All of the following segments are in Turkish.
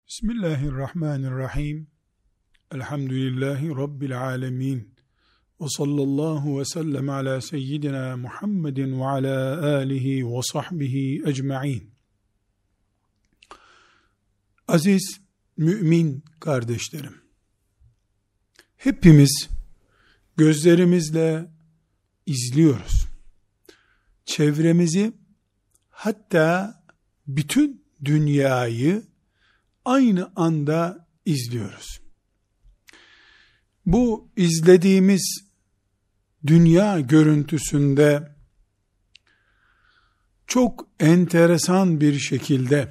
Bismillahirrahmanirrahim. Elhamdülillahi Rabbil alemin. Ve sallallahu ve sellem ala seyyidina Muhammedin ve ala alihi ve sahbihi ecma'in. Aziz mümin kardeşlerim, hepimiz gözlerimizle izliyoruz. Çevremizi, hatta bütün dünyayı aynı anda izliyoruz. Bu izlediğimiz dünya görüntüsünde çok enteresan bir şekilde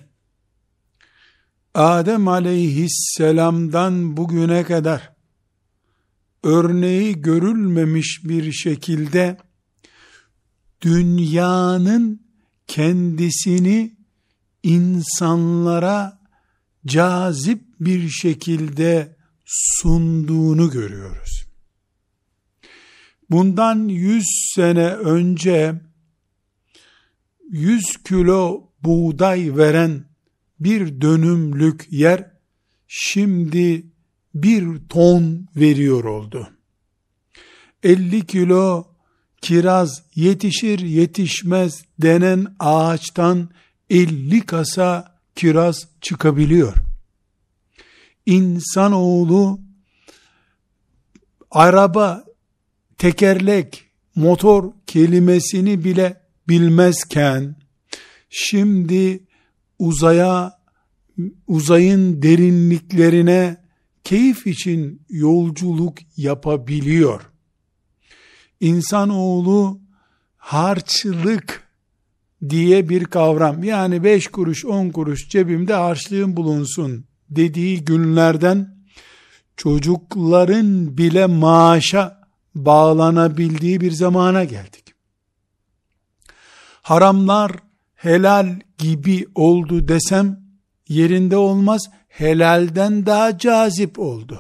Adem aleyhisselamdan bugüne kadar örneği görülmemiş bir şekilde dünyanın kendisini insanlara cazip bir şekilde sunduğunu görüyoruz. Bundan 100 sene önce 100 kilo buğday veren bir dönümlük yer şimdi 1 ton veriyor oldu. 50 kilo kiraz yetişir yetişmez denen ağaçtan 50 kasa kiraz çıkabiliyor. İnsanoğlu araba, tekerlek, motor kelimesini bile bilmezken şimdi uzayın derinliklerine keyif için yolculuk yapabiliyor. İnsanoğlu harçlık diye bir kavram, yani 5 kuruş 10 kuruş cebimde harçlığım bulunsun dediği günlerden çocukların bile maaşa bağlanabildiği bir zamana geldik. Haramlar helal gibi oldu desem yerinde olmaz, helalden daha cazip oldu.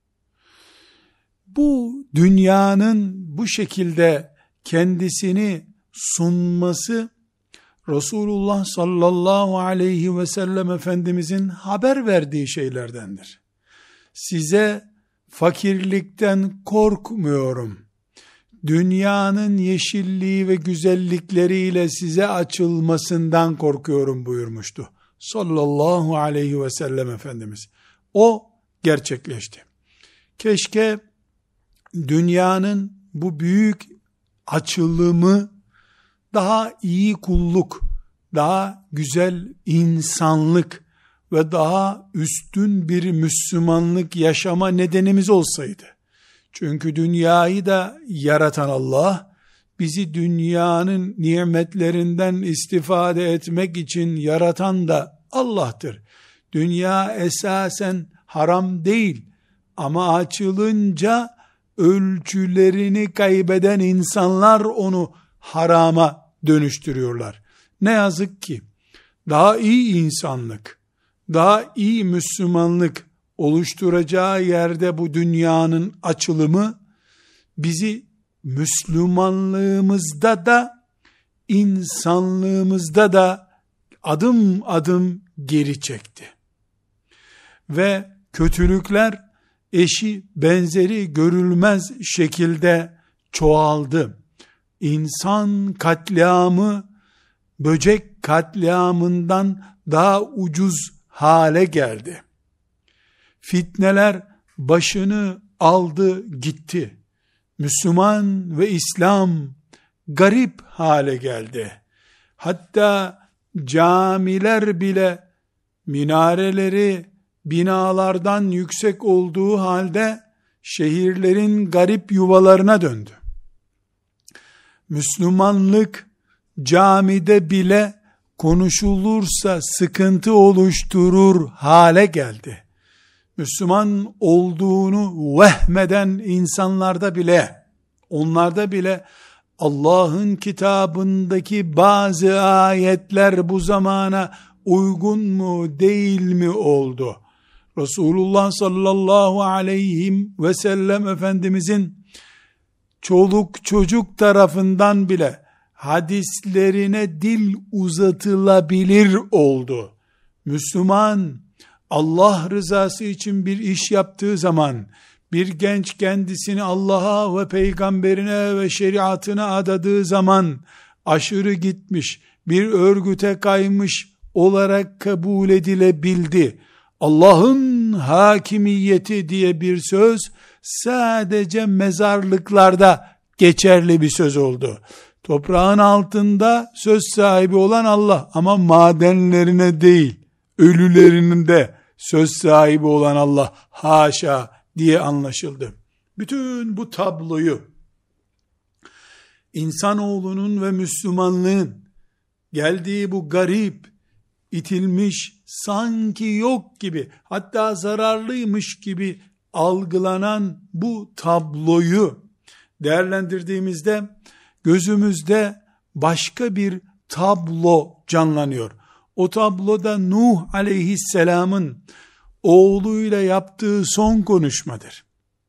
Bu dünyanın bu şekilde kendisini sunması Resulullah sallallahu aleyhi ve sellem Efendimizin haber verdiği şeylerdendir. Size fakirlikten korkmuyorum, dünyanın yeşilliği ve güzellikleriyle size açılmasından korkuyorum buyurmuştu sallallahu aleyhi ve sellem Efendimiz. O gerçekleşti. Keşke dünyanın bu büyük açılımı daha iyi kulluk, daha güzel insanlık ve daha üstün bir Müslümanlık yaşama nedenimiz olsaydı. Çünkü dünyayı da yaratan Allah, bizi dünyanın nimetlerinden istifade etmek için yaratan da Allah'tır. Dünya esasen haram değil ama açılınca ölçülerini kaybeden insanlar onu harama dönüştürüyorlar. Ne yazık ki daha iyi insanlık, daha iyi Müslümanlık oluşturacağı yerde bu dünyanın açılımı bizi Müslümanlığımızda da insanlığımızda da adım adım geri çekti. Ve kötülükler eşi benzeri görülmez şekilde çoğaldı. İnsan katliamı böcek katliamından daha ucuz hale geldi. Fitneler başını aldı gitti. Müslüman ve İslam garip hale geldi. Hatta camiler bile minareleri binalardan yüksek olduğu halde şehirlerin garip yuvalarına döndü. Müslümanlık camide bile konuşulursa sıkıntı oluşturur hale geldi. Müslüman olduğunu vehmeden insanlarda bile, onlarda bile Allah'ın kitabındaki bazı ayetler bu zamana uygun mu değil mi oldu? Resulullah sallallahu aleyhi ve sellem Efendimizin çoluk çocuk tarafından bile hadislerine dil uzatılabilir oldu. Müslüman Allah rızası için bir iş yaptığı zaman, bir genç kendisini Allah'a ve peygamberine ve şeriatına adadığı zaman, aşırı gitmiş, bir örgüte kaymış olarak kabul edilebildi. Allah'ın hakimiyeti diye bir söz, sadece mezarlıklarda geçerli bir söz oldu. Toprağın altında söz sahibi olan Allah, ama madenlerine değil, ölülerinin de söz sahibi olan Allah, haşa diye anlaşıldı. Bütün bu tabloyu, insanoğlunun ve Müslümanlığın geldiği bu garip, itilmiş, sanki yok gibi, hatta zararlıymış gibi algılanan bu tabloyu değerlendirdiğimizde gözümüzde başka bir tablo canlanıyor. O tabloda Nuh aleyhisselamın oğluyla yaptığı son konuşmadır.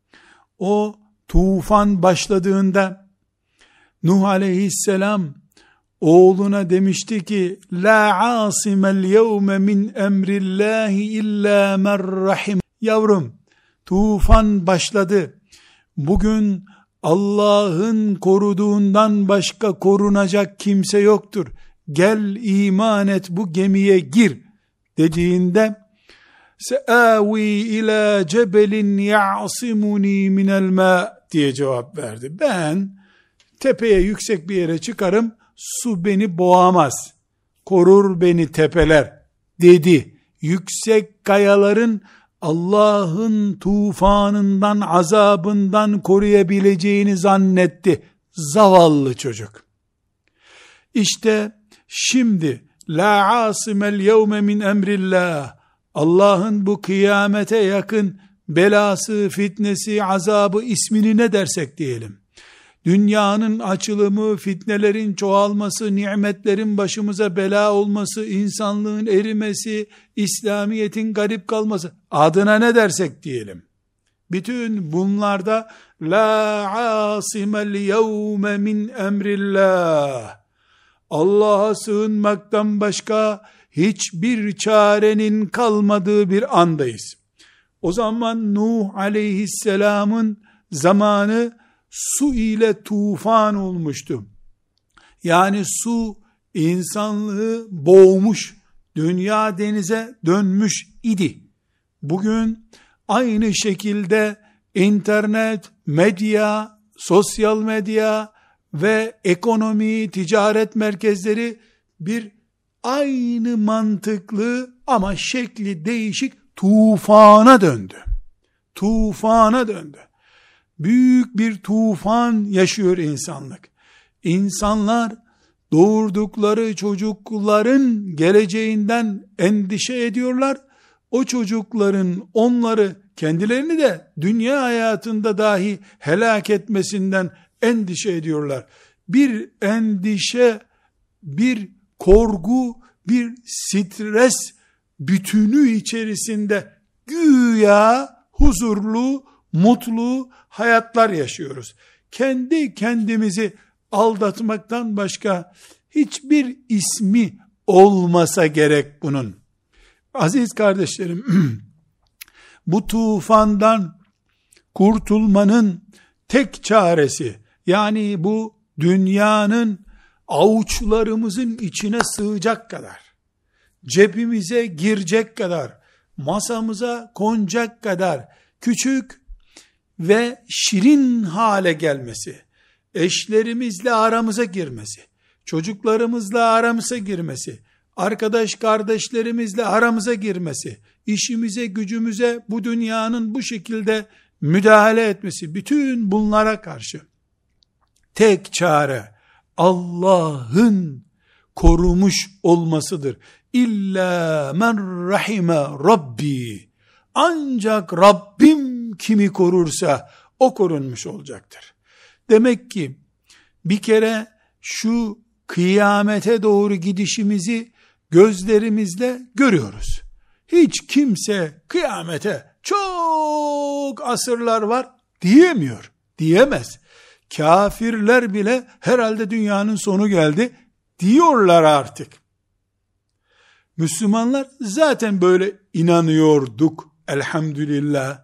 O tufan başladığında Nuh aleyhisselam oğluna demişti ki, la asimel yevme min emrillahi illa men rahim. Yavrum, tufan başladı. Bugün Allah'ın koruduğundan başka korunacak kimse yoktur. Gel iman et, bu gemiye gir dediğinde, seavi ila cebelin ya'simuni minel ma diye cevap verdi. Ben tepeye, yüksek bir yere çıkarım, su beni boğamaz, korur beni tepeler dedi. Yüksek kayaların Allah'ın tufanından, azabından koruyabileceğini zannetti. Zavallı çocuk. İşte şimdi la asimel yevme min emrillah, Allah'ın bu kıyamete yakın belası, fitnesi, azabı, ismini ne dersek diyelim, dünyanın açılımı, fitnelerin çoğalması, nimetlerin başımıza bela olması, insanlığın erimesi, İslamiyet'in garip kalması, adına ne dersek diyelim, bütün bunlarda la asimel yevme min emrillah, Allah'a sığınmaktan başka hiçbir çarenin kalmadığı bir andayız. O zaman Nuh aleyhisselamın zamanı su ile tufan olmuştu. Yani su insanlığı boğmuş, dünya denize dönmüş idi. Bugün aynı şekilde internet, medya, sosyal medya ve ekonomi, ticaret merkezleri bir aynı mantıklı ama şekli değişik tufana döndü. Tufana döndü. Büyük bir tufan yaşıyor insanlık. İnsanlar doğurdukları çocukların geleceğinden endişe ediyorlar. O çocukların onları, kendilerini de dünya hayatında dahi helak etmesinden endişe ediyorlar. Bir endişe, bir korku, bir stres bütünü içerisinde güya huzurlu, mutlu hayatlar yaşıyoruz. Kendi kendimizi aldatmaktan başka hiçbir ismi olmasa gerek bunun. Aziz kardeşlerim, bu tufandan kurtulmanın tek çaresi, yani bu dünyanın avuçlarımızın içine sığacak kadar, cebimize girecek kadar, masamıza konacak kadar küçük ve şirin hale gelmesi, eşlerimizle aramıza girmesi, çocuklarımızla aramıza girmesi, arkadaş kardeşlerimizle aramıza girmesi, işimize, gücümüze bu dünyanın bu şekilde müdahale etmesi, bütün bunlara karşı tek çare Allah'ın korumuş olmasıdır. İlla men rahime Rabbi. Ancak Rabbim kimi korursa o korunmuş olacaktır. Demek ki bir kere şu kıyamete doğru gidişimizi gözlerimizle görüyoruz. Hiç kimse kıyamete çok asırlar var diyemiyor, diyemez. Kafirler bile herhalde dünyanın sonu geldi diyorlar artık. Müslümanlar zaten böyle inanıyorduk elhamdülillah.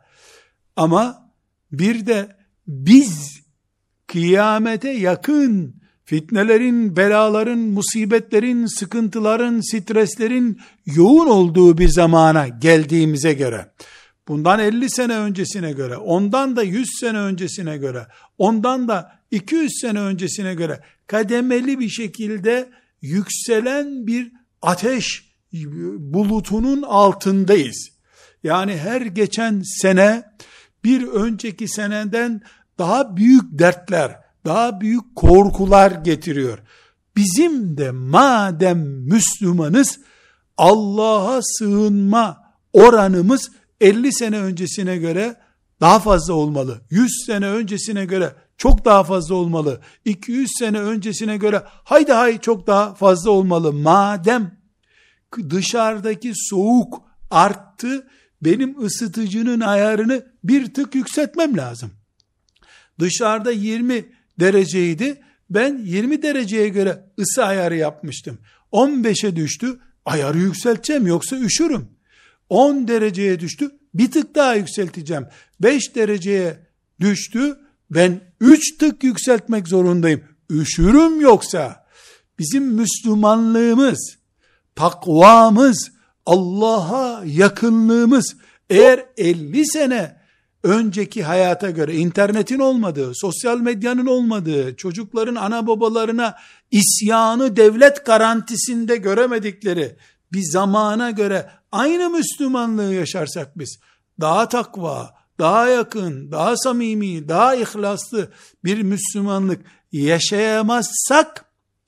Ama bir de biz kıyamete yakın fitnelerin, belaların, musibetlerin, sıkıntıların, streslerin yoğun olduğu bir zamana geldiğimize göre, bundan 50 sene öncesine göre, ondan da 100 sene öncesine göre, ondan da 200 sene öncesine göre kademeli bir şekilde yükselen bir ateş bulutunun altındayız. Yani her geçen sene bir önceki seneden daha büyük dertler, daha büyük korkular getiriyor. Bizim de madem Müslümanız, Allah'a sığınma oranımız 50 sene öncesine göre daha fazla olmalı. 100 sene öncesine göre çok daha fazla olmalı. 200 sene öncesine göre haydi çok daha fazla olmalı. Madem dışarıdaki soğuk arttı, benim ısıtıcının ayarını bir tık yükseltmem lazım. Dışarıda 20 dereceydi. Ben 20 dereceye göre ısı ayarı yapmıştım. 15'e düştü. Ayarı yükselteceğim yoksa üşürüm. 10 dereceye düştü. Bir tık daha yükselteceğim. 5 dereceye düştü. Ben 3 tık yükseltmek zorundayım. Üşürüm yoksa. Bizim Müslümanlığımız, takvamız, Allah'a yakınlığımız eğer 50 sene önceki hayata göre internetin olmadığı, sosyal medyanın olmadığı, çocukların ana babalarına isyanı devlet garantisinde göremedikleri bir zamana göre aynı Müslümanlığı yaşarsak biz, daha takva, daha yakın, daha samimi, daha ihlaslı bir Müslümanlık yaşayamazsak,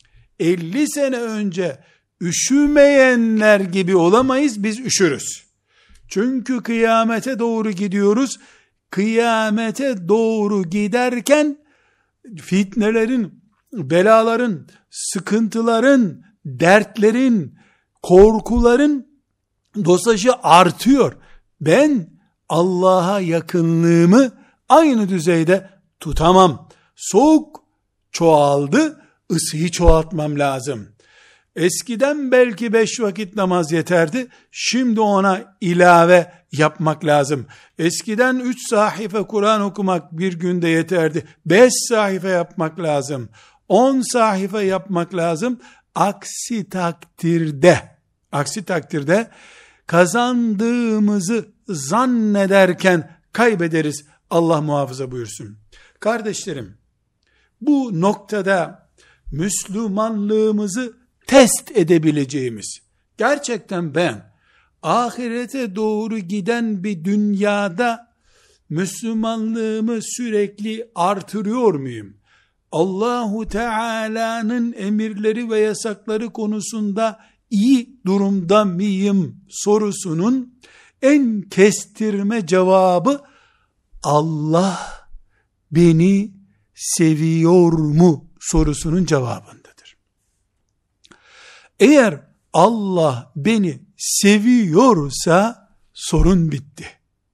50 sene önce üşümeyenler gibi olamayız, biz üşürüz. Çünkü kıyamete doğru gidiyoruz. Kıyamete doğru giderken fitnelerin, belaların, sıkıntıların, dertlerin, korkuların dozajı artıyor. Ben Allah'a yakınlığımı aynı düzeyde tutamam. Soğuk çoğaldı, ısıyı çoğaltmam lazım. Eskiden belki 5 vakit namaz yeterdi. Şimdi ona ilave yapmak lazım. Eskiden 3 sahife Kur'an okumak bir günde yeterdi. 5 sahife yapmak lazım. 10 sahife yapmak lazım. Aksi takdirde kazandığımızı zannederken kaybederiz. Allah muhafaza buyursun. Kardeşlerim, bu noktada Müslümanlığımızı test edebileceğimiz, gerçekten ben ahirete doğru giden bir dünyada Müslümanlığımı sürekli artırıyor muyum? Allahu Teala'nın emirleri ve yasakları konusunda iyi durumda mıyım sorusunun en kestirme cevabı Allah beni seviyor mu sorusunun cevabındadır. Eğer Allah beni seviyorsa sorun bitti.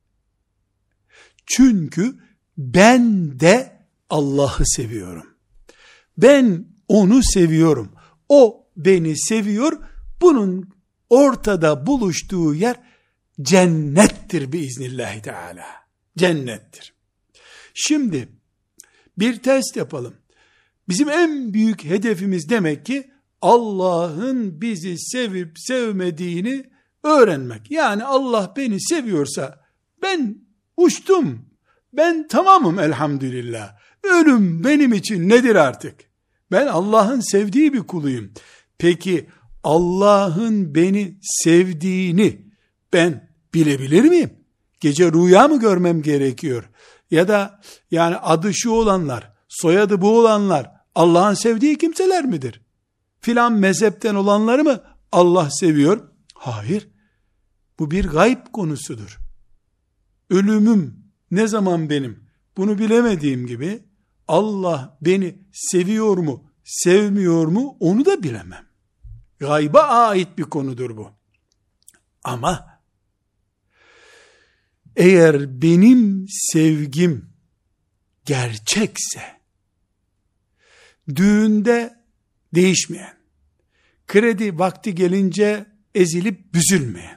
Çünkü ben de Allah'ı seviyorum. Ben onu seviyorum. O beni seviyor. Bunun ortada buluştuğu yer cennettir biiznillahü teala. Cennettir. Şimdi bir test yapalım. Bizim en büyük hedefimiz demek ki Allah'ın bizi sevip sevmediğini öğrenmek. Yani Allah beni seviyorsa ben uçtum. Ben tamamım elhamdülillah. Ölüm benim için nedir artık? Ben Allah'ın sevdiği bir kuluyum. Peki Allah'ın beni sevdiğini ben bilebilir miyim? Gece rüya mı görmem gerekiyor? Ya da yani adı şu olanlar, soyadı bu olanlar Allah'ın sevdiği kimseler midir? Filan mezhepten olanları mı Allah seviyor? Hayır. Bu bir gayb konusudur. Ölümüm ne zaman benim? Bunu bilemediğim gibi Allah beni seviyor mu, sevmiyor mu onu da bilemem. Gayba ait bir konudur bu. Ama eğer benim sevgim gerçekse, düğünde değişmeyen, kredi vakti gelince ezilip büzülmeyen,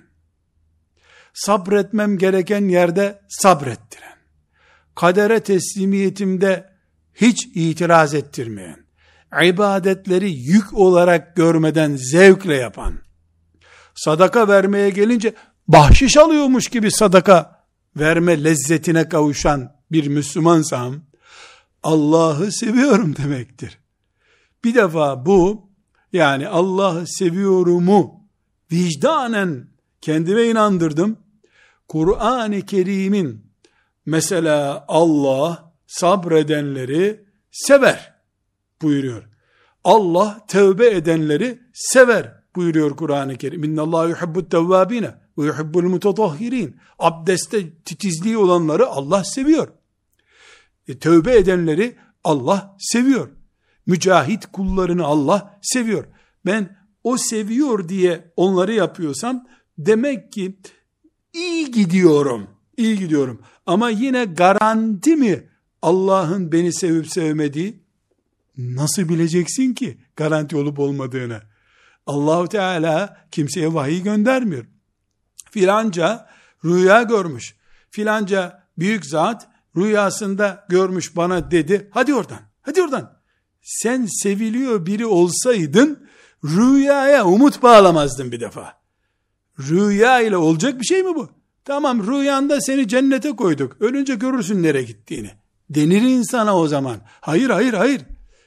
sabretmem gereken yerde sabrettiren, kadere teslimiyetimde hiç itiraz ettirmeyen, ibadetleri yük olarak görmeden zevkle yapan, sadaka vermeye gelince bahşiş alıyormuş gibi sadaka verme lezzetine kavuşan bir Müslümansam, Allah'ı seviyorum demektir. Bir defa bu, yani Allah'ı seviyorumu vicdanen kendime inandırdım. Kur'an-ı Kerim'in mesela Allah sabredenleri sever buyuruyor. Allah tevbe edenleri sever buyuruyor Kur'an-ı Kerim. İnnallâhu yuhibbut tevvâbine ve yuhibbul mutetahhirin. Abdestte titizliği olanları Allah seviyor. Tövbe edenleri Allah seviyor. Mücahit kullarını Allah seviyor. Ben o seviyor diye onları yapıyorsam demek ki iyi gidiyorum. İyi gidiyorum. Ama yine garanti mi Allah'ın beni sevip sevmediği? Nasıl bileceksin ki garanti olup olmadığını? Allah-u Teala kimseye vahiy göndermiyor. Filanca rüya görmüş. Filanca büyük zat rüyasında görmüş bana dedi. Hadi oradan. Hadi oradan. Sen seviliyor biri olsaydın rüyaya umut bağlamazdın bir defa. Rüya ile olacak bir şey mi bu? Tamam, rüyanda seni cennete koyduk. Ölünce görürsün nereye gittiğini. Denir insana o zaman. Hayır, hayır, hayır.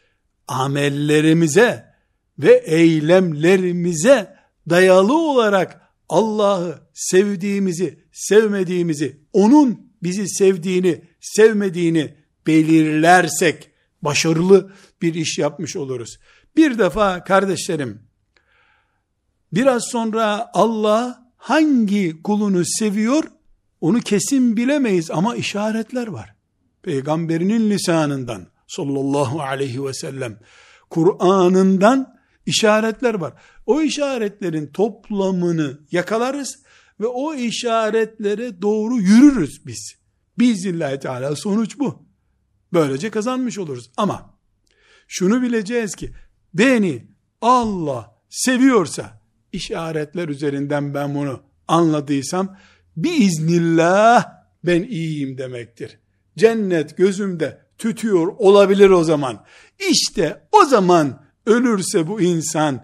Amellerimize ve eylemlerimize dayalı olarak Allah'ı sevdiğimizi, sevmediğimizi, onun bizi sevdiğini, sevmediğini belirlersek başarılı bir iş yapmış oluruz. Bir defa kardeşlerim, biraz sonra Allah hangi kulunu seviyor onu kesin bilemeyiz ama işaretler var. Peygamberinin lisanından sallallahu aleyhi ve sellem, Kur'an'ından işaretler var. O işaretlerin toplamını yakalarız ve o işaretlere doğru yürürüz biz. Biiznillahü teala sonuç bu. Böylece kazanmış oluruz. Ama şunu bileceğiz ki beni Allah seviyorsa, işaretler üzerinden ben bunu anladıysam biiznillah ben iyiyim demektir. Cennet gözümde tütüyor olabilir o zaman. İşte o zaman ölürse bu insan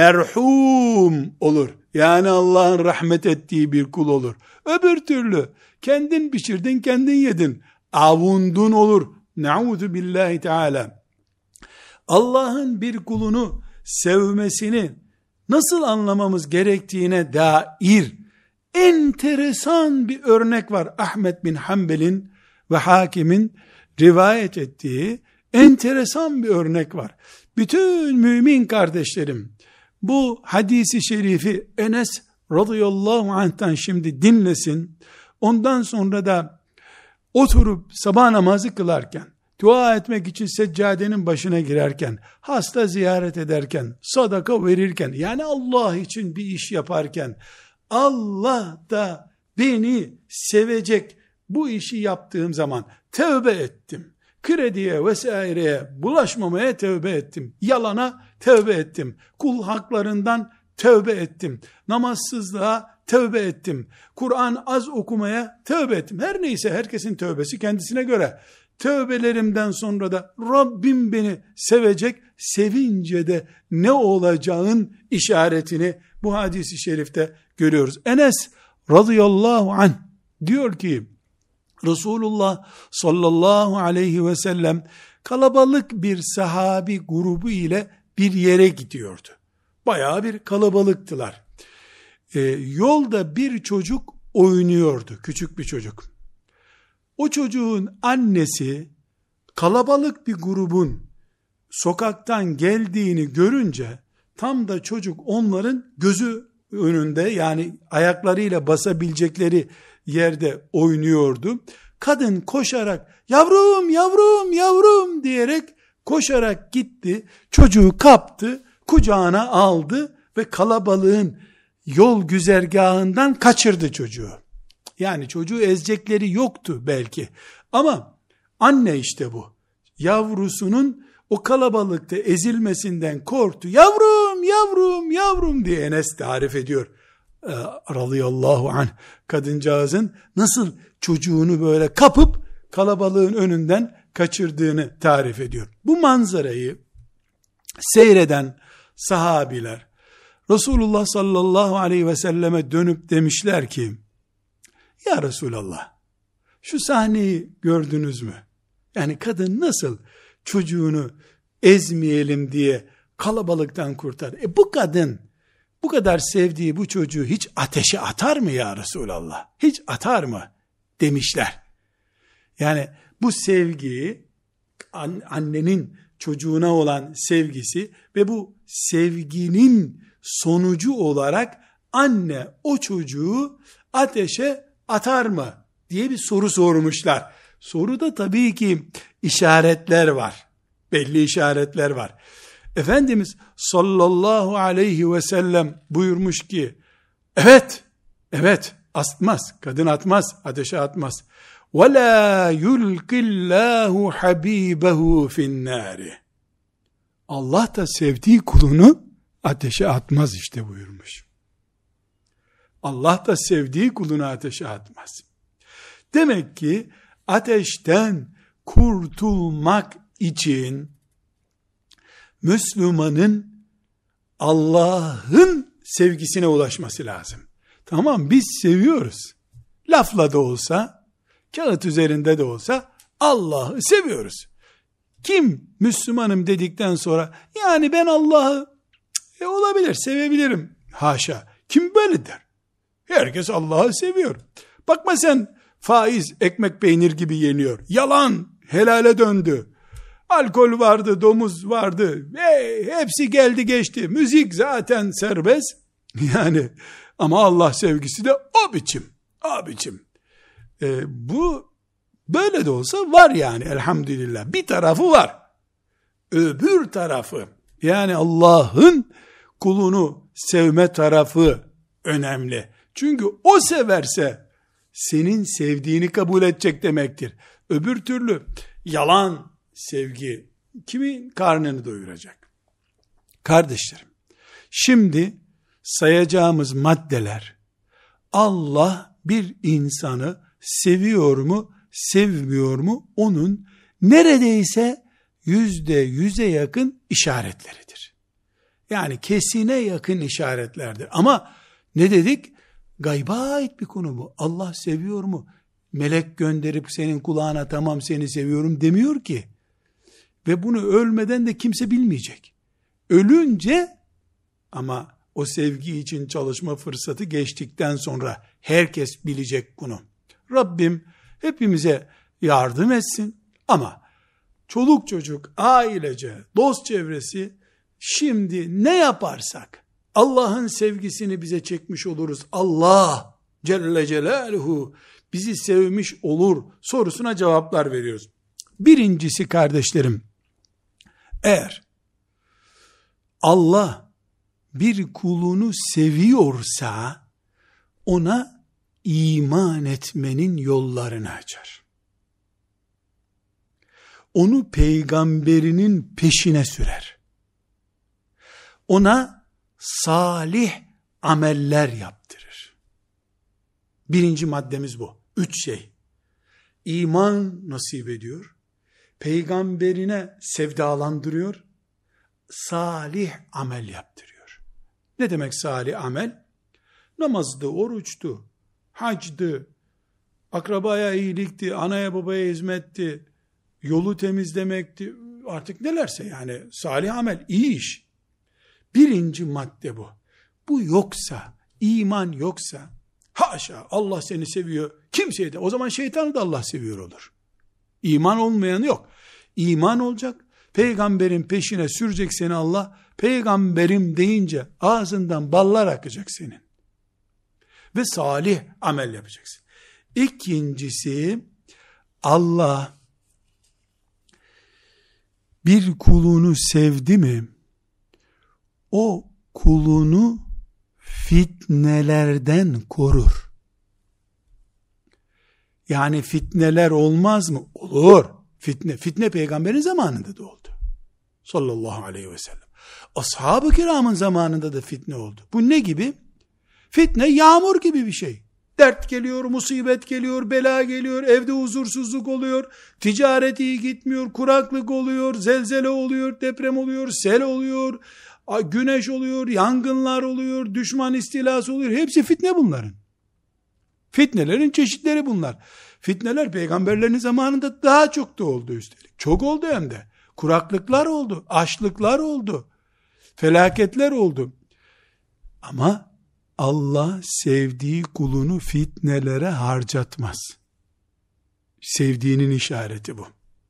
merhum olur. Yani Allah'ın rahmet ettiği bir kul olur. Öbür türlü kendin pişirdin, kendin yedin, avundun olur. Nauzu billahi teala. Allah'ın bir kulunu sevmesini nasıl anlamamız gerektiğine dair enteresan bir örnek var. Ahmet bin Hanbel'in ve Hakim'in rivayet ettiği enteresan bir örnek var. Bütün mümin kardeşlerim bu hadisi şerifi Enes radıyallahu anh'tan şimdi dinlesin. Ondan sonra da oturup sabah namazı kılarken, dua etmek için seccadenin başına girerken, hasta ziyaret ederken, sadaka verirken, yani Allah için bir iş yaparken, Allah da beni sevecek bu işi yaptığım zaman tövbe ettim. Krediye vesaireye bulaşmamaya tövbe ettim. Yalana tövbe ettim. Kul haklarından tövbe ettim. Namazsızlığa tövbe ettim. Kur'an az okumaya tövbe ettim. Her neyse herkesin tövbesi kendisine göre. Tövbelerimden sonra da Rabbim beni sevecek, sevince de ne olacağın işaretini bu hadis-i şerifte görüyoruz. Enes radıyallahu anh diyor ki, Resulullah sallallahu aleyhi ve sellem kalabalık bir sahabi grubu ile bir yere gidiyordu. Bayağı bir kalabalıktılar. Yolda bir çocuk oynuyordu, küçük bir çocuk. O çocuğun annesi kalabalık bir grubun sokaktan geldiğini görünce tam da çocuk onların gözü önünde, yani ayaklarıyla basabilecekleri yerde oynuyordu. Kadın koşarak yavrum yavrum yavrum diyerek koşarak gitti. Çocuğu kaptı, kucağına aldı ve kalabalığın yol güzergahından kaçırdı çocuğu. Yani çocuğu ezecekleri yoktu belki. Ama anne işte bu. Yavrusunun o kalabalıkta ezilmesinden korktu. Yavrum, yavrum, yavrum diye Enes tarif ediyor. Radıyallahu anh, kadıncağızın nasıl çocuğunu böyle kapıp kalabalığın önünden kaçırdığını tarif ediyor. Bu manzarayı seyreden sahabiler Resulullah sallallahu aleyhi ve selleme dönüp demişler ki, ya Resulallah, şu sahneyi gördünüz mü? Yani kadın nasıl çocuğunu ezmeyelim diye kalabalıktan kurtar. Bu kadın bu kadar sevdiği bu çocuğu hiç ateşe atar mı ya Resulallah? Hiç atar mı? Demişler. Yani bu sevgiyi, annenin çocuğuna olan sevgisi ve bu sevginin sonucu olarak anne o çocuğu ateşe atar mı diye bir soru sormuşlar. Soruda tabii ki işaretler var. Belli işaretler var. Efendimiz sallallahu aleyhi ve sellem buyurmuş ki, evet atmaz, kadın atmaz, ateşe atmaz. وَلَا يُلْقِ اللّٰهُ حَب۪يبَهُ فِي النَّارِ. Allah da sevdiği kulunu ateşe atmaz işte buyurmuş. Allah da sevdiği kulunu ateşe atmaz. Demek ki ateşten kurtulmak için Müslümanın Allah'ın sevgisine ulaşması lazım. Tamam, biz seviyoruz. Lafla da olsa, kağıt üzerinde de olsa Allah'ı seviyoruz. Kim Müslümanım dedikten sonra yani ben Allah'ı olabilir, sevebilirim. Haşa. Kim böyle der? Herkes Allah'ı seviyor. Bakma sen, faiz ekmek peynir gibi yeniyor. Yalan helale döndü. Alkol vardı, domuz vardı. Hepsi geldi geçti. Müzik zaten serbest. Yani ama Allah sevgisi de o biçim. O biçim. Bu böyle de olsa var yani elhamdülillah. Bir tarafı var. Öbür tarafı, yani Allah'ın kulunu sevme tarafı önemli. Çünkü o severse senin sevdiğini kabul edecek demektir. Öbür türlü yalan sevgi kimin karnını doyuracak? Kardeşlerim, şimdi sayacağımız maddeler, Allah bir insanı seviyor mu, sevmiyor mu, onun neredeyse %100'e yakın işaretleridir. Yani kesine yakın işaretlerdir. Ama ne dedik? Gayba ait bir konu bu. Allah seviyor mu? Melek gönderip senin kulağına tamam seni seviyorum demiyor ki. Ve bunu ölmeden de kimse bilmeyecek. Ölünce ama o sevgi için çalışma fırsatı geçtikten sonra herkes bilecek bunu. Rabbim hepimize yardım etsin ama çoluk çocuk, ailece, dost çevresi şimdi ne yaparsak Allah'ın sevgisini bize çekmiş oluruz. Allah Celle Celaluhu bizi sevmiş olur sorusuna cevaplar veriyoruz. Birincisi kardeşlerim, eğer Allah bir kulunu seviyorsa ona iman etmenin yollarını açar. Onu peygamberinin peşine sürer. Ona salih ameller yaptırır. Birinci maddemiz bu. 3 şey. İman nasip ediyor. Peygamberine sevdalandırıyor. Salih amel yaptırıyor. Ne demek salih amel? Namazdı, oruçtu, hacdı, akrabaya iyilikti, anaya babaya hizmetti, yolu temizlemekti, artık nelerse yani salih amel, iyi iş. Birinci madde bu. Bu yoksa, iman yoksa, haşa Allah seni seviyor, kimseye de, o zaman şeytanı da Allah seviyor olur. İman olmayan yok. İman olacak, peygamberin peşine sürecek seni Allah, peygamberim deyince ağzından ballar akacak senin. Ve salih amel yapacaksın. İkincisi, Allah bir kulunu sevdi mi, o kulunu fitnelerden korur. Yani fitneler olmaz mı? Olur. Fitne peygamberin zamanında da oldu. sallallahu aleyhi ve sellem. Ashab-ı kiramın zamanında da fitne oldu. Bu ne gibi? Fitne yağmur gibi bir şey. Dert geliyor, musibet geliyor, bela geliyor, evde huzursuzluk oluyor, ticaret iyi gitmiyor, kuraklık oluyor, zelzele oluyor, deprem oluyor, sel oluyor, güneş oluyor, yangınlar oluyor, düşman istilası oluyor. Hepsi fitne bunların. Fitnelerin çeşitleri bunlar. Fitneler peygamberlerin zamanında daha çok da oldu üstelik. Çok oldu hem de. Kuraklıklar oldu, açlıklar oldu, felaketler oldu. Ama Allah sevdiği kulunu fitnelere harcatmaz. Sevdiğinin işareti bu.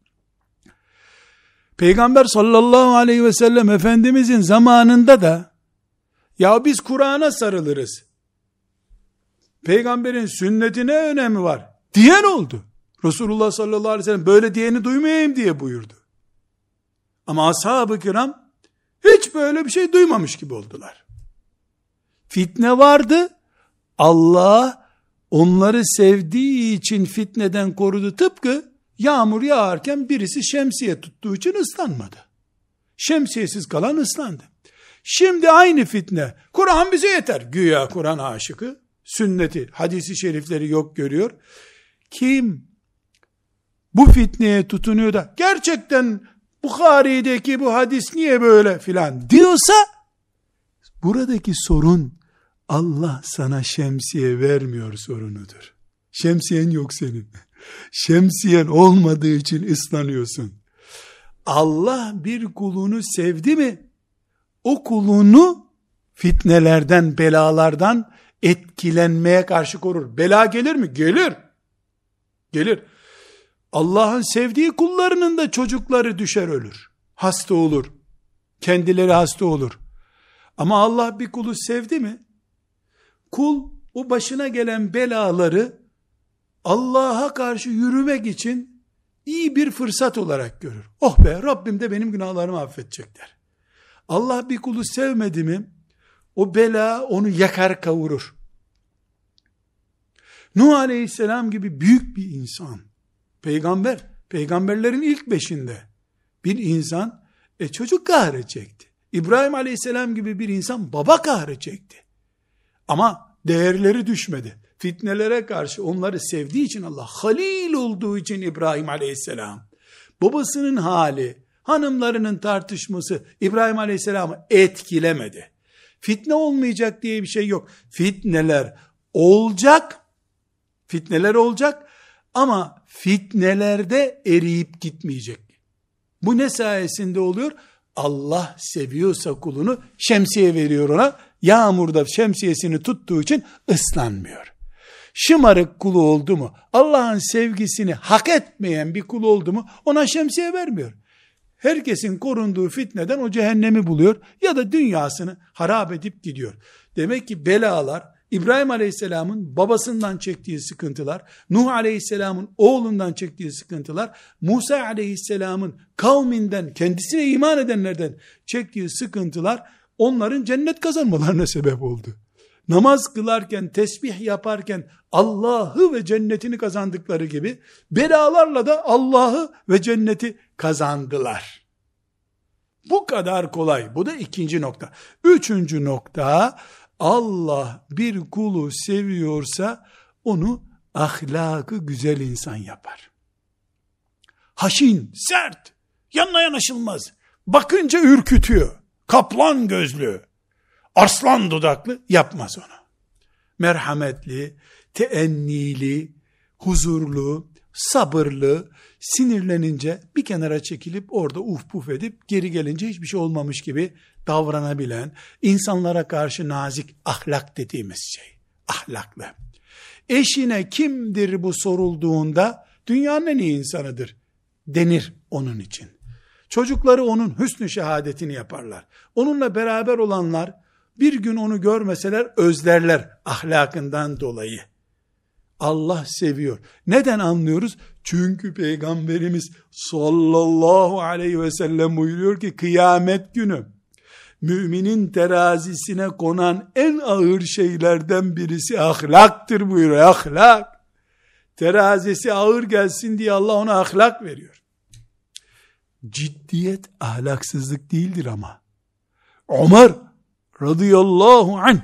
Peygamber sallallahu aleyhi ve sellem Efendimizin zamanında da ya biz Kur'an'a sarılırız, peygamberin sünnetine önemi var diyen oldu. Resulullah sallallahu aleyhi ve sellem böyle diyeni duymayayım diye buyurdu. Ama ashab-ı kiram hiç böyle bir şey duymamış gibi oldular. Fitne vardı. Allah onları sevdiği için fitneden korudu. Tıpkı yağmur yağarken birisi şemsiye tuttuğu için ıslanmadı. Şemsiyesiz kalan ıslandı. Şimdi aynı fitne. Kur'an bize yeter. Güya Kur'an aşıkı. Sünneti, hadisi şerifleri yok görüyor. Kim bu fitneye tutunuyor da gerçekten Bukhari'deki bu hadis niye böyle filan diyorsa, buradaki sorun Allah sana şemsiye vermiyor sorunudur. Şemsiyen yok senin. Şemsiyen olmadığı için ıslanıyorsun. Allah bir kulunu sevdi mi, o kulunu fitnelerden, belalardan etkilenmeye karşı korur. Bela gelir mi? Gelir. Gelir. Allah'ın sevdiği kullarının da çocukları düşer ölür. Hasta olur. Kendileri hasta olur. Ama Allah bir kulu sevdi mi, kul o başına gelen belaları Allah'a karşı yürümek için iyi bir fırsat olarak görür. Oh be, Rabbim de benim günahlarımı affedecek der. Allah bir kulu sevmedi mi, o bela onu yakar kavurur. Nuh aleyhisselam gibi büyük bir insan, peygamberlerin ilk beşinde bir insan çocuk kahrı çekti. İbrahim aleyhisselam gibi bir insan baba kahrı çekti. Ama değerleri düşmedi. Fitnelere karşı onları sevdiği için Allah, halil olduğu için İbrahim aleyhisselam, babasının hali, hanımlarının tartışması İbrahim aleyhisselamı etkilemedi. Fitne olmayacak diye bir şey yok. Fitneler olacak ama fitnelerde eriyip gitmeyecek. Bu ne sayesinde oluyor? Allah seviyorsa kulunu şemsiye veriyor ona. Yağmurda şemsiyesini tuttuğu için ıslanmıyor. Şımarık kulu oldu mu, Allah'ın sevgisini hak etmeyen bir kul oldu mu, ona şemsiye vermiyor. Herkesin korunduğu fitneden o cehennemi buluyor ya da dünyasını harap edip gidiyor. Demek ki belalar, İbrahim aleyhisselamın babasından çektiği sıkıntılar, Nuh aleyhisselamın oğlundan çektiği sıkıntılar, Musa aleyhisselamın kavminden, kendisine iman edenlerden çektiği sıkıntılar, onların cennet kazanmalarına sebep oldu. Namaz kılarken, tesbih yaparken Allah'ı ve cennetini kazandıkları gibi, belalarla da Allah'ı ve cenneti kazandılar. Bu kadar kolay. Bu da ikinci nokta. Üçüncü nokta, Allah bir kulu seviyorsa onu ahlakı güzel insan yapar. Haşin, sert, yanına yanaşılmaz, bakınca ürkütüyor, kaplan gözlü, arslan dudaklı yapmaz onu. Merhametli, teennili, huzurlu, sabırlı, sinirlenince bir kenara çekilip orada uf puf edip geri gelince hiçbir şey olmamış gibi davranabilen, insanlara karşı nazik, ahlak dediğimiz şey, ahlaklı. Eşine kimdir bu sorulduğunda, dünyanın en iyi insanıdır denir onun için. Çocukları onun hüsnü şehadetini yaparlar. Onunla beraber olanlar bir gün onu görmeseler özlerler ahlakından dolayı. Allah seviyor. Neden anlıyoruz? Çünkü Peygamberimiz sallallahu aleyhi ve sellem buyuruyor ki, kıyamet günü müminin terazisine konan en ağır şeylerden birisi ahlaktır buyuruyor. Ahlak. Terazisi ağır gelsin diye Allah ona ahlak veriyor. Ciddiyet ahlaksızlık değildir ama. Ömer radıyallahu anh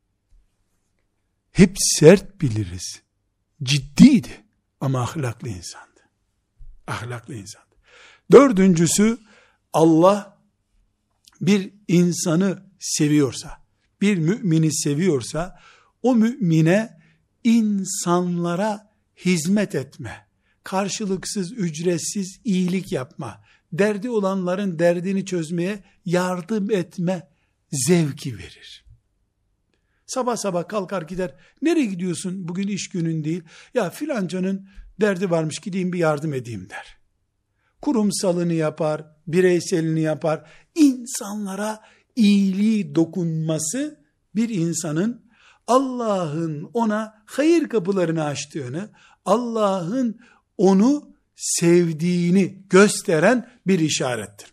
hep sert biliriz. Ciddiydi ama ahlaklı insandı. Ahlaklı insandı. Dördüncüsü, Allah bir insanı seviyorsa, bir mümini seviyorsa, o mümine insanlara hizmet etme, karşılıksız, ücretsiz iyilik yapma, derdi olanların derdini çözmeye yardım etme zevki verir. Sabah sabah kalkar gider, nereye gidiyorsun, bugün iş günün değil, ya filancanın derdi varmış, gideyim bir yardım edeyim der. Kurumsalını yapar, bireyselini yapar. İnsanlara iyiliği dokunması bir insanın Allah'ın ona hayır kapılarını açtığını, Allah'ın onu sevdiğini gösteren bir işarettir.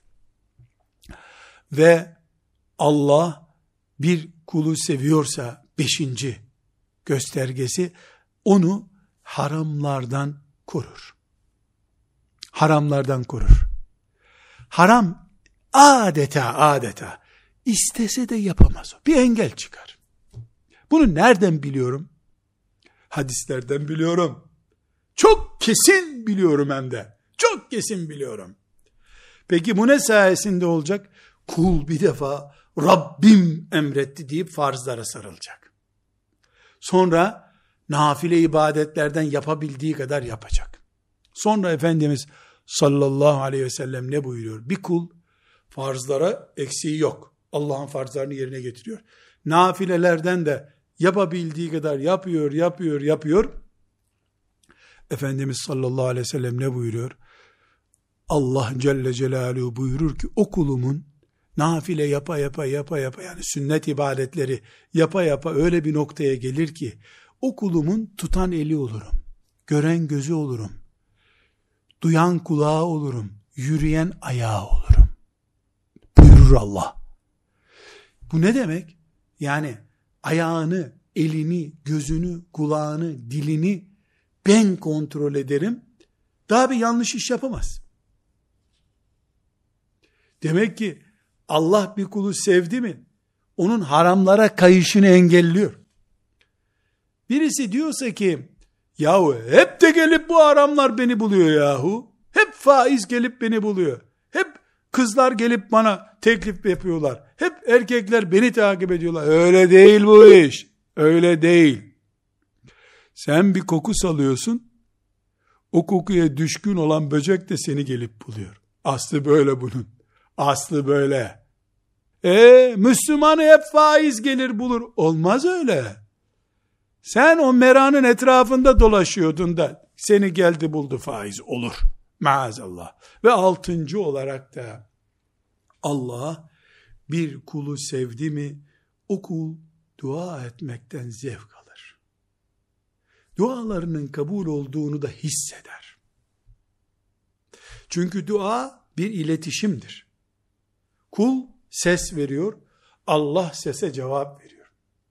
Ve Allah bir kulu seviyorsa 5. göstergesi onu haramlardan korur. Haramlardan korur. Haram adeta istese de yapamaz o. Bir engel çıkar. Bunu nereden biliyorum? Hadislerden biliyorum. Çok kesin biliyorum hem de. Çok kesin biliyorum. Peki bu ne sayesinde olacak? Kul bir defa Rabbim emretti deyip farzlara sarılacak. Sonra nafile ibadetlerden yapabildiği kadar yapacak. Sonra Efendimiz sallallahu aleyhi ve sellem ne buyuruyor? Bir kul farzlara eksiği yok. Allah'ın farzlarını yerine getiriyor. Nafilelerden de yapabildiği kadar yapıyor. Efendimiz sallallahu aleyhi ve sellem ne buyuruyor? Allah Celle Celaluhu buyurur ki o kulumun nafile yapa yani sünnet ibadetleri yapa öyle bir noktaya gelir ki o kulumun tutan eli olurum. Gören gözü olurum. Duyan kulağı olurum. Yürüyen ayağı olurum. Buyurur Allah. Bu ne demek? Yani ayağını, elini, gözünü, kulağını, dilini ben kontrol ederim. Daha bir yanlış iş yapamaz. Demek ki Allah bir kulu sevdi mi, onun haramlara kayışını engelliyor. Birisi diyorsa ki, yahu hep de gelip bu haramlar beni buluyor yahu. Hep faiz gelip beni buluyor. Hep kızlar gelip bana teklif yapıyorlar. Hep erkekler beni takip ediyorlar. Öyle değil bu iş. Öyle değil. Sen bir koku salıyorsun. O kokuya düşkün olan böcek de seni gelip buluyor. Aslı böyle bunun. Aslı böyle. Müslümanı hep faiz gelir bulur. Olmaz öyle. Sen o meranın etrafında dolaşıyordun da seni geldi buldu faiz olur. Maazallah. Ve 6. olarak da Allah bir kulu sevdi mi o kul dua etmekten zevk alır. Dualarının kabul olduğunu da hisseder. Çünkü dua bir iletişimdir. Kul ses veriyor, Allah sese cevap veriyor.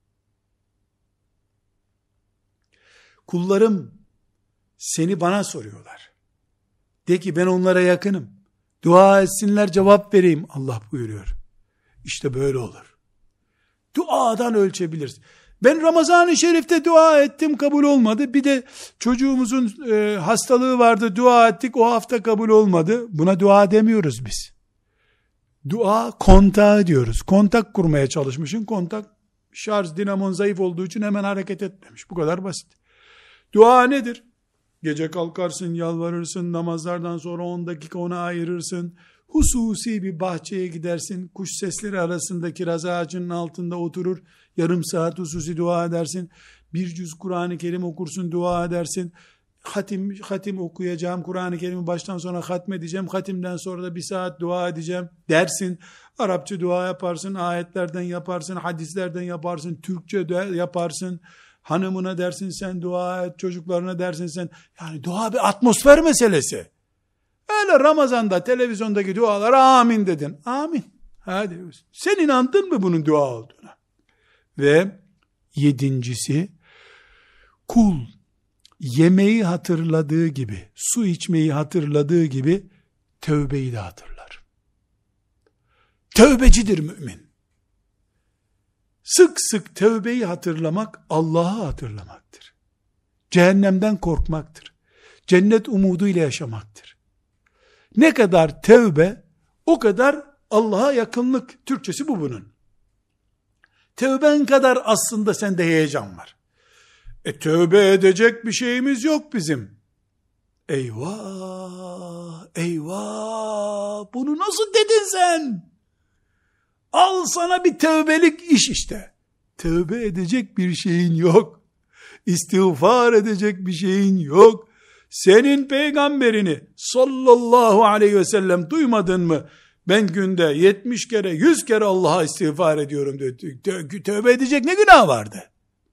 Kullarım seni bana soruyorlar. De ki ben onlara yakınım. Dua etsinler cevap vereyim. Allah buyuruyor. İşte böyle olur. Duadan ölçebiliriz. Ben Ramazan-ı Şerif'te dua ettim kabul olmadı. Bir de çocuğumuzun hastalığı vardı dua ettik o hafta kabul olmadı. Buna dua demiyoruz biz. Dua kontağı diyoruz. Kontak kurmaya çalışmışsın. Kontak şarj dinamon zayıf olduğu için hemen hareket etmemiş. Bu kadar basit. Dua nedir? Gece kalkarsın, yalvarırsın, namazlardan sonra 10 dakika ona ayırırsın. Hususi bir bahçeye gidersin, kuş sesleri arasında kiraz ağacının altında oturur, yarım saat hususi dua edersin. Bir cüz Kur'an-ı Kerim okursun, dua edersin. Hatim okuyacağım, Kur'an-ı Kerim'i baştan sona hatmedeceğim, hatimden sonra da 1 saat dua edeceğim dersin. Arapça dua yaparsın, ayetlerden yaparsın, hadislerden yaparsın, Türkçe yaparsın. Hanımına dersin sen dua et, çocuklarına dersin sen. Yani dua bir atmosfer meselesi. Öyle Ramazan'da televizyondaki dualara amin dedin. Amin. Hadi. Sen inandın mı bunun dua olduğuna? Ve 7. kul yemeği hatırladığı gibi, su içmeyi hatırladığı gibi tövbeyi de hatırlar. Tövbecidir mümin. Sık sık tövbeyi hatırlamak Allah'ı hatırlamaktır. Cehennemden korkmaktır. Cennet umuduyla yaşamaktır. Ne kadar tövbe, o kadar Allah'a yakınlık. Türkçesi bu bunun. Tövben kadar aslında sende heyecan var. Tövbe edecek bir şeyimiz yok bizim. Eyvah, eyvah, bunu nasıl dedin sen? Al sana bir tövbelik iş işte. Tövbe edecek bir şeyin yok. İstiğfar edecek bir şeyin yok. Senin peygamberini sallallahu aleyhi ve sellem duymadın mı? Ben günde 70 kere 100 kere Allah'a istiğfar ediyorum dedi. Tövbe edecek ne günah vardı?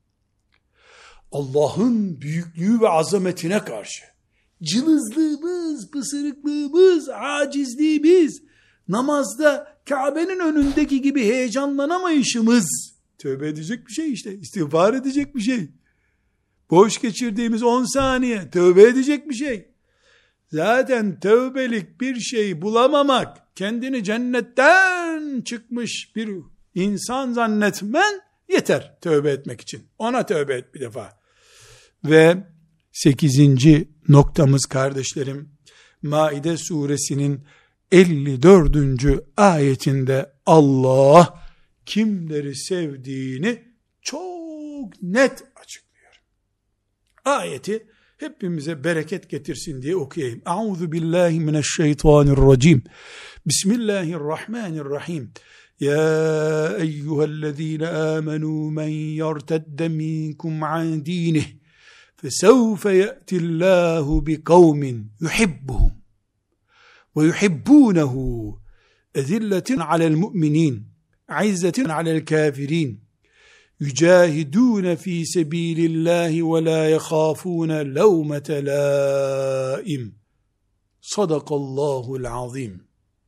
Allah'ın büyüklüğü ve azametine karşı cılızlığımız, pısırıklığımız, acizliğimiz, namazda Kabe'nin önündeki gibi heyecanlanamayışımız, tövbe edecek bir şey işte, istiğfar edecek bir şey. Boş geçirdiğimiz 10 saniye, tövbe edecek bir şey. Zaten tövbelik bir şey bulamamak, kendini cennetten çıkmış bir insan zannetmen yeter tövbe etmek için. Ona tövbe et bir defa. Ve 8. noktamız kardeşlerim, Maide suresinin 54. ayetinde Allah kimleri sevdiğini çok net açıklıyor. Ayeti hepimize bereket getirsin diye okuyayım. Euzu billahi mineşşeytanirracim. Bismillahirrahmanirrahim. Ya eyyühellezine amenu men yertedde minkum an dinih fesevfe ye'tillahu bi kavmin yuhibbuhum ve yuhibbunehu ezilletin alel mu'minin izzetin alel kafirin yücahidûne fî sebîlillâhi ve lâ yehâfûne levmete lâim. Sadakallâhul azîm.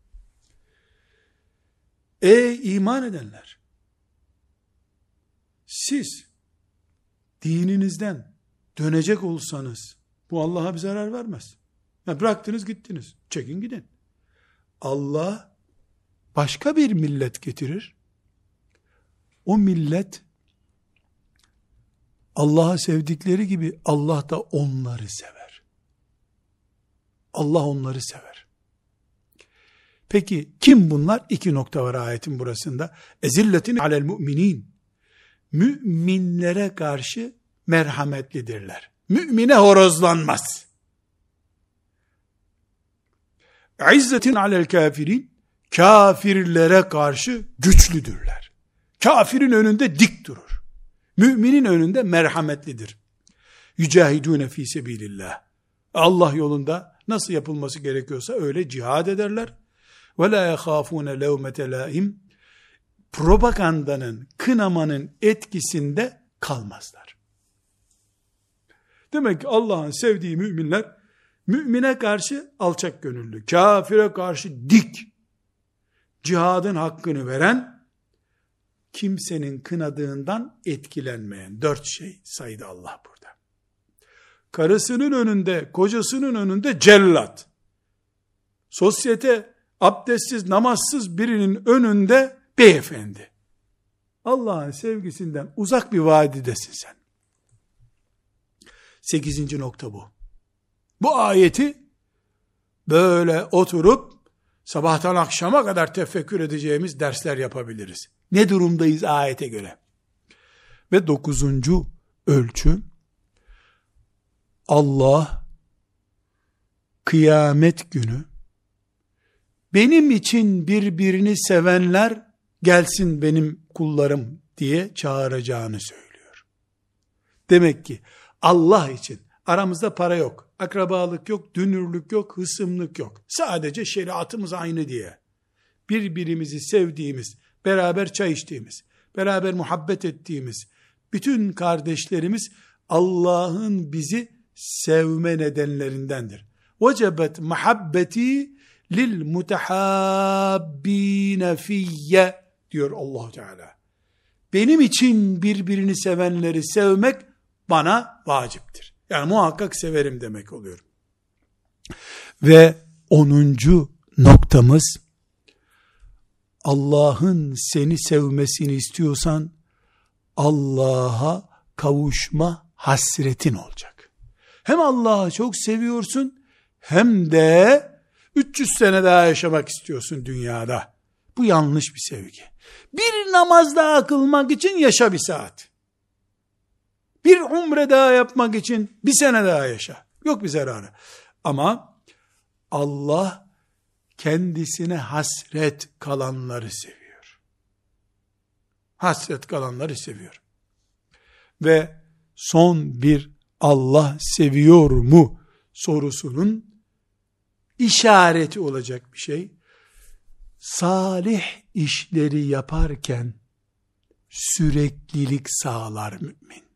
Ey iman edenler! Siz dininizden dönecek olsanız bu Allah'a bir zarar vermez. Ya bıraktınız gittiniz. Çekin gidin. Allah başka bir millet getirir. O millet Allah'ı sevdikleri gibi Allah da onları sever. Allah onları sever. Peki kim bunlar? 2 nokta var ayetin burasında. Ezilletin alel mu'minin. Müminlere karşı merhametlidirler. Mümine horozlanmaz. İzzetin alel kafirin. Kafirlere karşı güçlüdürler. Kafirin önünde dik durur. Müminin önünde merhametlidir. Yücahidûne fî sebîlillah. Allah yolunda nasıl yapılması gerekiyorsa öyle cihad ederler. Ve lâ yehâfûne levmete lâim. Propagandanın, kınamanın etkisinde kalmazlar. Demek ki Allah'ın sevdiği müminler, mümine karşı alçak gönüllü, kafire karşı dik, cihadın hakkını veren, kimsenin kınadığından etkilenmeyen 4 şey saydı Allah burada. Karısının önünde, kocasının önünde cellat. Sosyete abdestsiz, namazsız birinin önünde beyefendi. Allah'ın sevgisinden uzak bir vadidesin sen. 8. nokta bu. Bu ayeti böyle oturup sabahtan akşama kadar tefekkür edeceğimiz dersler yapabiliriz. Ne durumdayız ayete göre? Ve 9. ölçü, Allah kıyamet günü benim için birbirini sevenler gelsin benim kullarım diye çağıracağını söylüyor. Demek ki Allah için aramızda para yok, akrabalık yok, dünürlük yok, hısımlık yok. Sadece şeriatımız aynı diye birbirimizi sevdiğimiz, beraber çay içtiğimiz, beraber muhabbet ettiğimiz bütün kardeşlerimiz Allah'ın bizi sevme nedenlerindendir. Vecebet muhabbeti lil mutehabbine fiyye diyor Allah Teala. Benim için birbirini sevenleri sevmek bana vaciptir. Yani muhakkak severim demek oluyor. Ve 10. noktamız, Allah'ın seni sevmesini istiyorsan, Allah'a kavuşma hasretin olacak. Hem Allah'ı çok seviyorsun, hem de 300 sene daha yaşamak istiyorsun dünyada. Bu yanlış bir sevgi. Bir namaz daha kılmak için yaşa bir saat. Bir umre daha yapmak için bir sene daha yaşa. Yok bir zararı. Ama Allah kendisine hasret kalanları seviyor. Hasret kalanları seviyor. Ve son bir Allah seviyor mu sorusunun işareti olacak bir şey. Salih işleri yaparken süreklilik sağlar mümin.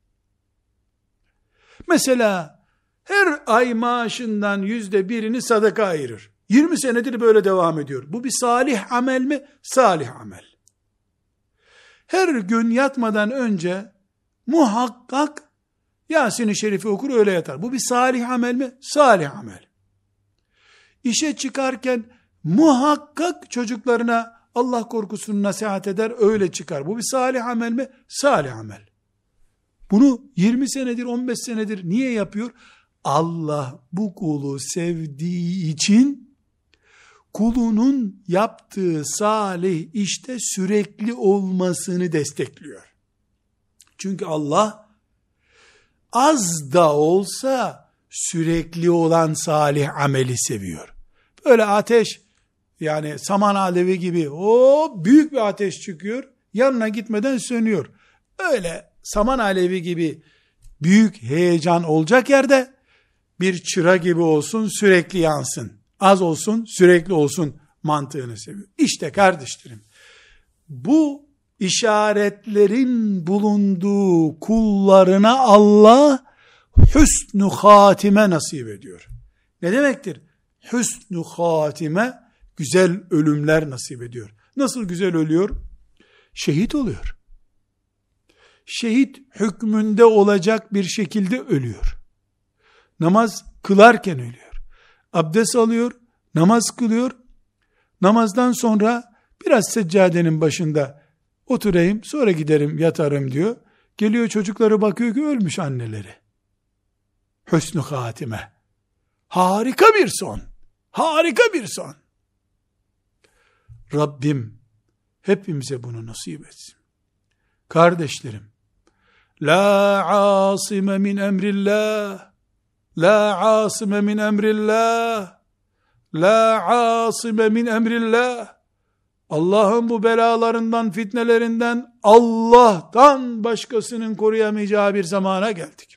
Mesela her ay maaşından %1'ini sadaka ayırır. 20 senedir böyle devam ediyor. Bu bir salih amel mi? Salih amel. Her gün yatmadan önce muhakkak Yasin-i Şerif'i okur, öyle yatar. Bu bir salih amel mi? Salih amel. İşe çıkarken muhakkak çocuklarına Allah korkusunu nasihat eder, öyle çıkar. Bu bir salih amel mi? Salih amel. Bunu 20 senedir, 15 senedir niye yapıyor? Allah bu kulu sevdiği için kulunun yaptığı salih işte sürekli olmasını destekliyor. Çünkü Allah az da olsa sürekli olan salih ameli seviyor. Böyle ateş, yani saman alevi gibi o büyük bir ateş çıkıyor, yanına gitmeden sönüyor. Öyle saman alevi gibi büyük heyecan olacak yerde bir çıra gibi olsun, sürekli yansın. Az olsun, sürekli olsun mantığını seviyor. İşte kardeşlerim, bu işaretlerin bulunduğu kullarına Allah hüsnü hatime nasip ediyor. Ne demektir? Hüsnü hatime, güzel ölümler nasip ediyor. Nasıl güzel ölüyor? Şehit oluyor. Şehit hükmünde olacak bir şekilde ölüyor. Namaz kılarken ölüyor. Abdest alıyor, namaz kılıyor. Namazdan sonra biraz seccadenin başında oturayım, sonra giderim yatarım diyor. Geliyor, çocukları bakıyor ki ölmüş anneleri. Hüsnü hatime. Harika bir son. Harika bir son. Rabbim hepimize bunu nasip etsin. Kardeşlerim, la asime min emrillah, la asime min emrillah, la asime min emrillah. Allah'ın bu belalarından, fitnelerinden Allah'tan başkasının koruyamayacağı bir zamana geldik.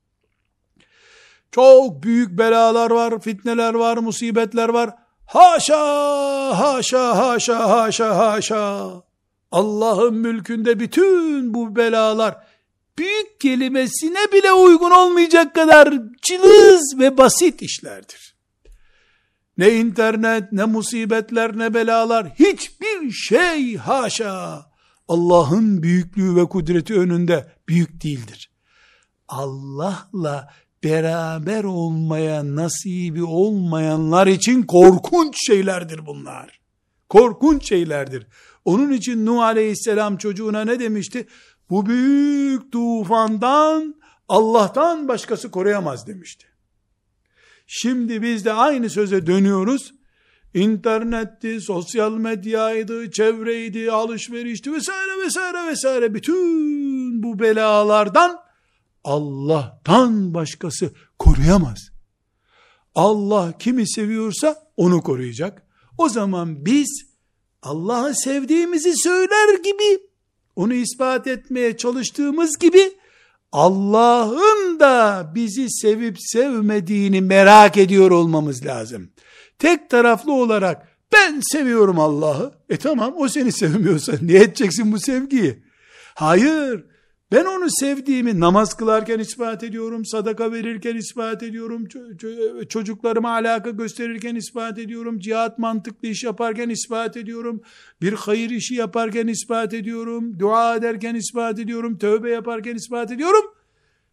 Çok büyük belalar var, fitneler var, musibetler var. Haşa, haşa, haşa, haşa, haşa. Allah'ın mülkünde bütün bu belalar büyük kelimesine bile uygun olmayacak kadar cılız ve basit işlerdir. Ne internet, ne musibetler, ne belalar, hiçbir şey haşa Allah'ın büyüklüğü ve kudreti önünde büyük değildir. Allah'la beraber olmaya nasibi olmayanlar için korkunç şeylerdir bunlar. Korkunç şeylerdir. Onun için Nuh Aleyhisselam çocuğuna ne demişti? Bu büyük tufandan Allah'tan başkası koruyamaz demişti. Şimdi biz de aynı söze dönüyoruz. İnternetti, sosyal medyaydı, çevreydi, alışverişti vesaire vesaire vesaire. Bütün bu belalardan Allah'tan başkası koruyamaz. Allah kimi seviyorsa onu koruyacak. O zaman biz Allah'ı sevdiğimizi söyler gibi, onu ispat etmeye çalıştığımız gibi, Allah'ın da bizi sevip sevmediğini merak ediyor olmamız lazım. Tek taraflı olarak ben seviyorum Allah'ı. Tamam, o seni sevmiyorsa niye edeceksin bu sevgiyi? Hayır, ben onu sevdiğimi namaz kılarken ispat ediyorum, sadaka verirken ispat ediyorum, çocuklarıma alaka gösterirken ispat ediyorum, cihat mantıklı iş yaparken ispat ediyorum, bir hayır işi yaparken ispat ediyorum, dua ederken ispat ediyorum, tövbe yaparken ispat ediyorum.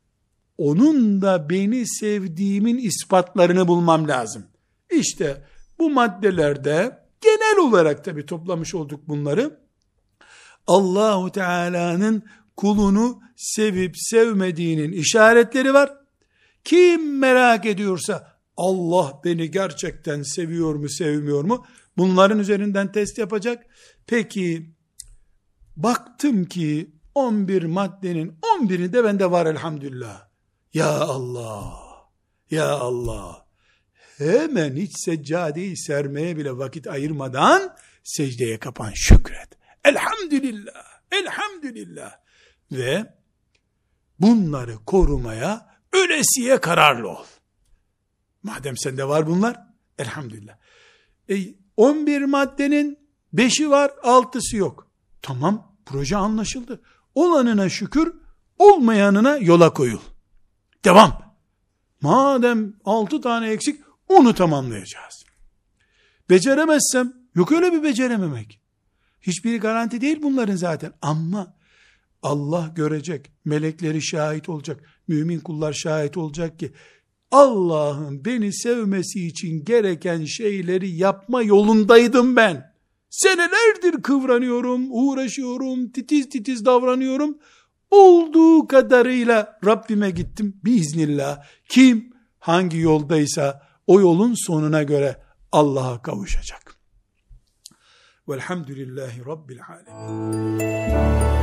Onun da beni sevdiğimin ispatlarını bulmam lazım. İşte Bu maddelerde genel olarak tabi toplamış olduk bunları. Allahu Teala'nın kulunu sevip sevmediğinin işaretleri var. Kim merak ediyorsa Allah beni gerçekten seviyor mu sevmiyor mu? Bunların üzerinden test yapacak. Peki baktım ki 11 maddenin 11'i de bende var elhamdülillah. Ya Allah, ya Allah. Hemen hiç seccadeyi sermeye bile vakit ayırmadan secdeye kapan, şükret. Elhamdülillah, elhamdülillah. Ve bunları korumaya ölesiye kararlı ol. Madem sende var bunlar, elhamdülillah. 11 maddenin 5'i var, 6'sı yok. Tamam, proje anlaşıldı. Olanına şükür, olmayanına yola koyul. Devam. Madem 6 tane eksik, onu tamamlayacağız. Beceremezsem, yok öyle bir becerememek. Hiçbiri garanti değil bunların zaten. Ama Allah görecek, melekleri şahit olacak, mümin kullar şahit olacak ki, Allah'ın beni sevmesi için gereken şeyleri yapma yolundaydım ben. Senelerdir kıvranıyorum, uğraşıyorum, titiz titiz davranıyorum. Olduğu kadarıyla Rabbime gittim biiznillah. Kim hangi yoldaysa o yolun sonuna göre Allah'a kavuşacak. Velhamdülillahi Rabbil alemin.